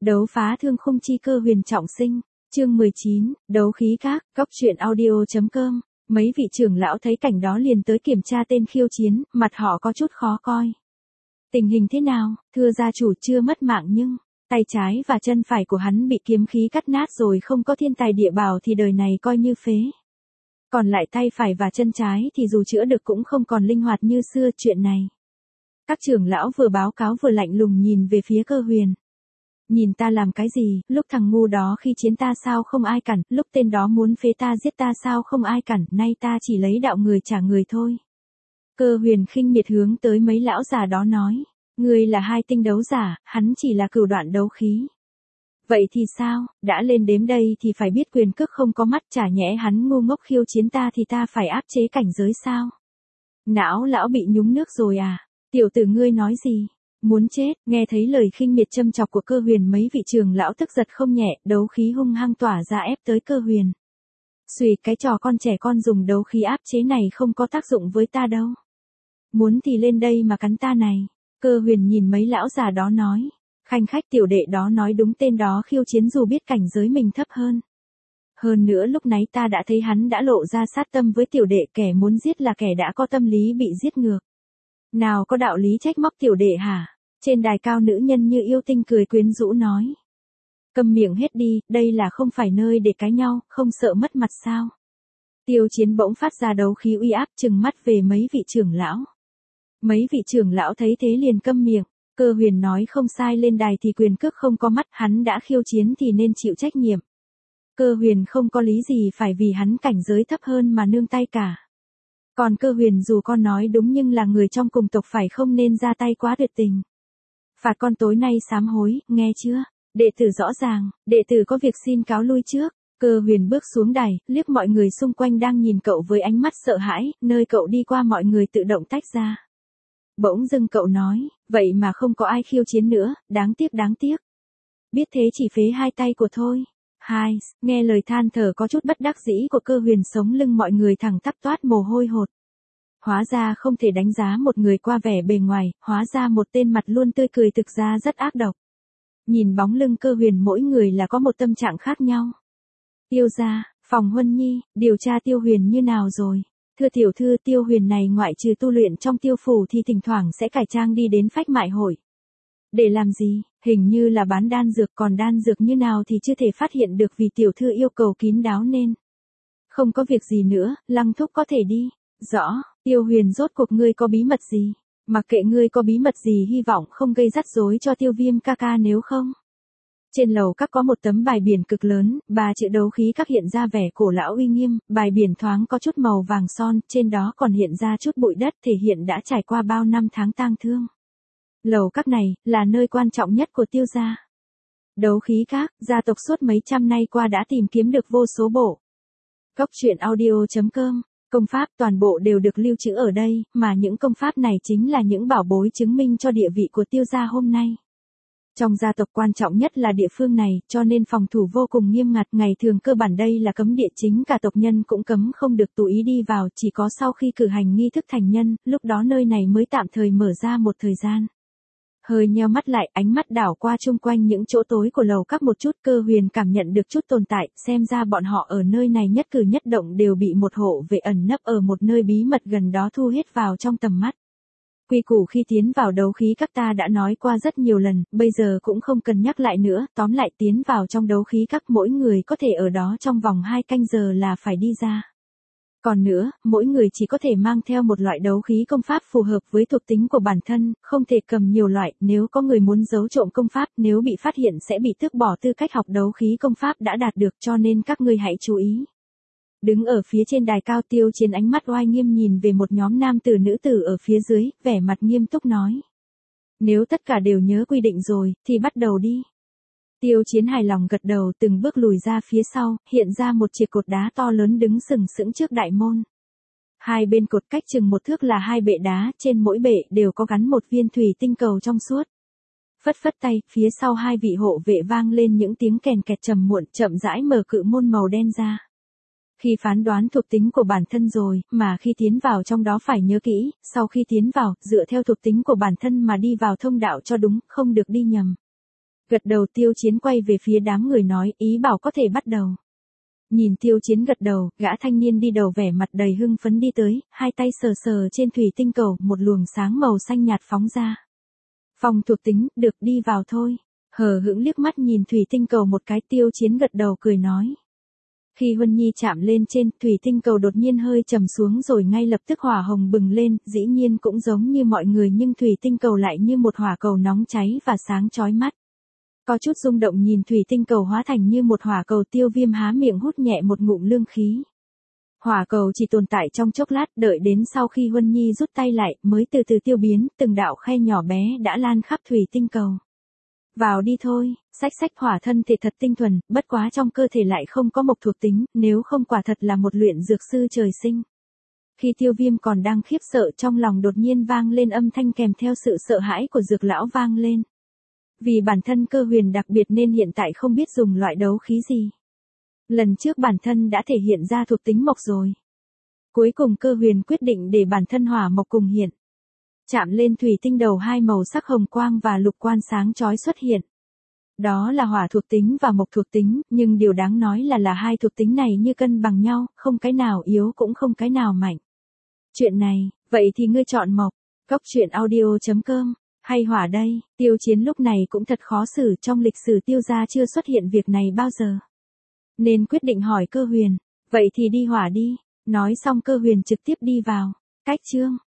Đấu phá thương khung chi cơ huyền trọng sinh, chương 19, đấu khí các, góc truyện audio.com. Mấy vị trưởng lão thấy cảnh đó liền tới kiểm tra tên khiêu chiến, mặt họ có chút khó coi. Tình hình thế nào, thưa gia chủ chưa mất mạng nhưng, tay trái và chân phải của hắn bị kiếm khí cắt nát rồi, không có thiên tài địa bảo thì đời này coi như phế. Còn lại tay phải và chân trái thì dù chữa được cũng không còn linh hoạt như xưa. Chuyện này, các trưởng lão vừa báo cáo vừa lạnh lùng nhìn về phía Cơ Huyền. Nhìn ta làm cái gì, lúc thằng ngu đó khi chiến ta sao không ai cản, lúc tên đó muốn phế ta giết ta sao không ai cản, nay ta chỉ lấy đạo người trả người thôi. Cơ Huyền khinh miệt hướng tới mấy lão già đó nói, ngươi là hai tinh đấu giả, hắn chỉ là cửu đoạn đấu khí. Vậy thì sao, đã lên đếm đây thì phải biết quyền cước không có mắt, chả nhẽ hắn ngu ngốc khiêu chiến ta thì ta phải áp chế cảnh giới sao? Não lão bị nhúng nước rồi à? Tiểu tử ngươi nói gì? Muốn chết. Nghe thấy lời khinh miệt châm chọc của Cơ Huyền, mấy vị trưởng lão tức giật không nhẹ, đấu khí hung hăng tỏa ra ép tới Cơ Huyền. Xùy, cái trò con trẻ con dùng đấu khí áp chế này không có tác dụng với ta đâu. Muốn thì lên đây mà cắn ta này. Cơ Huyền nhìn mấy lão già đó nói, khanh khách, tiểu đệ đó nói đúng, tên đó khiêu chiến dù biết cảnh giới mình thấp hơn. Hơn nữa lúc nãy ta đã thấy hắn đã lộ ra sát tâm với tiểu đệ, kẻ muốn giết là kẻ đã có tâm lý bị giết ngược. Nào có đạo lý trách móc tiểu đệ hả? Trên đài cao nữ nhân như yêu tinh cười quyến rũ nói. Câm miệng hết đi, đây là không phải nơi để cãi nhau, không sợ mất mặt sao? Tiêu Chiến bỗng phát ra đấu khí uy áp, trừng mắt về mấy vị trưởng lão. Mấy vị trưởng lão thấy thế liền câm miệng. Cơ Huyền nói không sai, lên đài thì quyền cước không có mắt, hắn đã khiêu chiến thì nên chịu trách nhiệm. Cơ Huyền không có lý gì phải vì hắn cảnh giới thấp hơn mà nương tay cả. Còn Cơ Huyền dù con nói đúng nhưng là người trong cùng tộc, phải không nên ra tay quá tuyệt tình. Phạt con tối nay sám hối, nghe chưa? Đệ tử rõ ràng, đệ tử có việc xin cáo lui trước. Cơ Huyền bước xuống đài, liếc mọi người xung quanh đang nhìn cậu với ánh mắt sợ hãi, nơi cậu đi qua mọi người tự động tách ra. Bỗng dưng cậu nói, vậy mà không có ai khiêu chiến nữa, đáng tiếc đáng tiếc. Biết thế chỉ phế hai tay của thôi. Hai, nghe lời than thở có chút bất đắc dĩ của Cơ Huyền, sống lưng mọi người thẳng tắp toát mồ hôi hột. Hóa ra không thể đánh giá một người qua vẻ bề ngoài, hóa ra một tên mặt luôn tươi cười thực ra rất ác độc. Nhìn bóng lưng Cơ Huyền, mỗi người là có một tâm trạng khác nhau. Tiêu gia, Phòng Huân Nhi, điều tra Tiêu Huyền như nào rồi? Thưa tiểu thư, Tiêu Huyền này ngoại trừ tu luyện trong Tiêu phủ thì thỉnh thoảng sẽ cải trang đi đến phách mại hội. Để làm gì? Hình như là bán đan dược, còn đan dược như nào thì chưa thể phát hiện được vì tiểu thư yêu cầu kín đáo nên. Không có việc gì nữa, Lăng thúc có thể đi. Rõ, Tiêu Huyền rốt cuộc ngươi có bí mật gì? Mặc kệ ngươi có bí mật gì, hy vọng không gây rắc rối cho Tiêu Viêm ca ca, nếu không. Trên lầu các có một tấm bài biển cực lớn, 3 chữ đấu khí các hiện ra vẻ cổ lão uy nghiêm, bài biển thoáng có chút màu vàng son, trên đó còn hiện ra chút bụi đất, thể hiện đã trải qua bao năm tháng tang thương. Lầu các này là nơi quan trọng nhất của Tiêu gia. Đấu khí các, gia tộc suốt mấy trăm năm qua đã tìm kiếm được vô số bộ. Góc truyện audio.com. Công pháp toàn bộ đều được lưu trữ ở đây, mà những công pháp này chính là những bảo bối chứng minh cho địa vị của Tiêu gia hôm nay. Trong gia tộc quan trọng nhất là địa phương này, cho nên phòng thủ vô cùng nghiêm ngặt, ngày thường cơ bản đây là cấm địa chính, cả tộc nhân cũng cấm không được tùy ý đi vào, chỉ có sau khi cử hành nghi thức thành nhân, lúc đó nơi này mới tạm thời mở ra một thời gian. Hơi nheo mắt lại, ánh mắt đảo qua chung quanh những chỗ tối của lầu các một chút, Cơ Huyền cảm nhận được chút tồn tại, xem ra bọn họ ở nơi này nhất cử nhất động đều bị một hộ vệ ẩn nấp ở một nơi bí mật gần đó thu hết vào trong tầm mắt. Quy củ khi tiến vào đấu khí các ta đã nói qua rất nhiều lần, bây giờ cũng không cần nhắc lại nữa, tóm lại tiến vào trong đấu khí các mỗi người có thể ở đó trong vòng 2 canh giờ là phải đi ra. Còn nữa, mỗi người chỉ có thể mang theo một loại đấu khí công pháp phù hợp với thuộc tính của bản thân, không thể cầm nhiều loại, nếu có người muốn giấu trộm công pháp, nếu bị phát hiện sẽ bị tước bỏ tư cách học đấu khí công pháp đã đạt được, cho nên các ngươi hãy chú ý. Đứng ở phía trên đài cao, Tiêu Chiến ánh mắt oai nghiêm nhìn về một nhóm nam tử nữ tử ở phía dưới, vẻ mặt nghiêm túc nói. Nếu tất cả đều nhớ quy định rồi, thì bắt đầu đi. Tiêu Chiến hài lòng gật đầu, từng bước lùi ra phía sau, hiện ra một chiếc cột đá to lớn đứng sừng sững trước đại môn. Hai bên cột cách chừng 1 thước là 2 bệ đá, trên mỗi bệ đều có gắn một viên thủy tinh cầu trong suốt. Phất phất tay, phía sau hai vị hộ vệ vang lên những tiếng kèn kẹt trầm muộn, chậm rãi mở cự môn màu đen ra. Khi phán đoán thuộc tính của bản thân rồi, mà khi tiến vào trong đó phải nhớ kỹ, sau khi tiến vào, dựa theo thuộc tính của bản thân mà đi vào thông đạo cho đúng, không được đi nhầm. Gật đầu Tiêu Chiến quay về phía đám người nói ý bảo có thể bắt đầu. Nhìn Tiêu Chiến gật đầu, gã thanh niên đi đầu vẻ mặt đầy hưng phấn đi tới, hai tay sờ sờ trên thủy tinh cầu, một luồng sáng màu xanh nhạt phóng ra. Phong thuộc tính, được đi vào thôi. Hờ hững liếc mắt nhìn thủy tinh cầu một cái Tiêu Chiến gật đầu cười nói. Khi Huân Nhi chạm lên trên, thủy tinh cầu đột nhiên hơi trầm xuống rồi ngay lập tức hỏa hồng bừng lên, dĩ nhiên cũng giống như mọi người nhưng thủy tinh cầu lại như một hỏa cầu nóng cháy và sáng chói mắt. Có chút rung động nhìn thủy tinh cầu hóa thành như một hỏa cầu Tiêu Viêm há miệng hút nhẹ một ngụm lương khí. Hỏa cầu chỉ tồn tại trong chốc lát đợi đến sau khi Huân Nhi rút tay lại mới từ từ tiêu biến, từng đạo khe nhỏ bé đã lan khắp thủy tinh cầu. Vào đi thôi, sách hỏa thân thể thật tinh thuần, bất quá trong cơ thể lại không có mộc thuộc tính, nếu không quả thật là một luyện dược sư trời sinh. Khi Tiêu Viêm còn đang khiếp sợ trong lòng đột nhiên vang lên âm thanh kèm theo sự sợ hãi của dược lão vang lên. Vì bản thân cơ huyền đặc biệt nên hiện tại không biết dùng loại đấu khí gì. Lần trước bản thân đã thể hiện ra thuộc tính mộc rồi. Cuối cùng cơ huyền quyết định để bản thân hỏa mộc cùng hiện. Chạm lên thủy tinh đầu hai màu sắc hồng quang và lục quan sáng chói xuất hiện. Đó là hỏa thuộc tính và mộc thuộc tính, nhưng điều đáng nói là hai thuộc tính này như cân bằng nhau, không cái nào yếu cũng không cái nào mạnh. Chuyện này, vậy thì ngươi chọn mộc. Cốc truyện audio.com. Hay hỏa đây, Tiêu Chiến lúc này cũng thật khó xử, trong lịch sử Tiêu gia chưa xuất hiện việc này bao giờ. Nên quyết định hỏi cơ huyền, vậy thì đi hỏa đi, nói xong cơ huyền trực tiếp đi vào. Cách chương.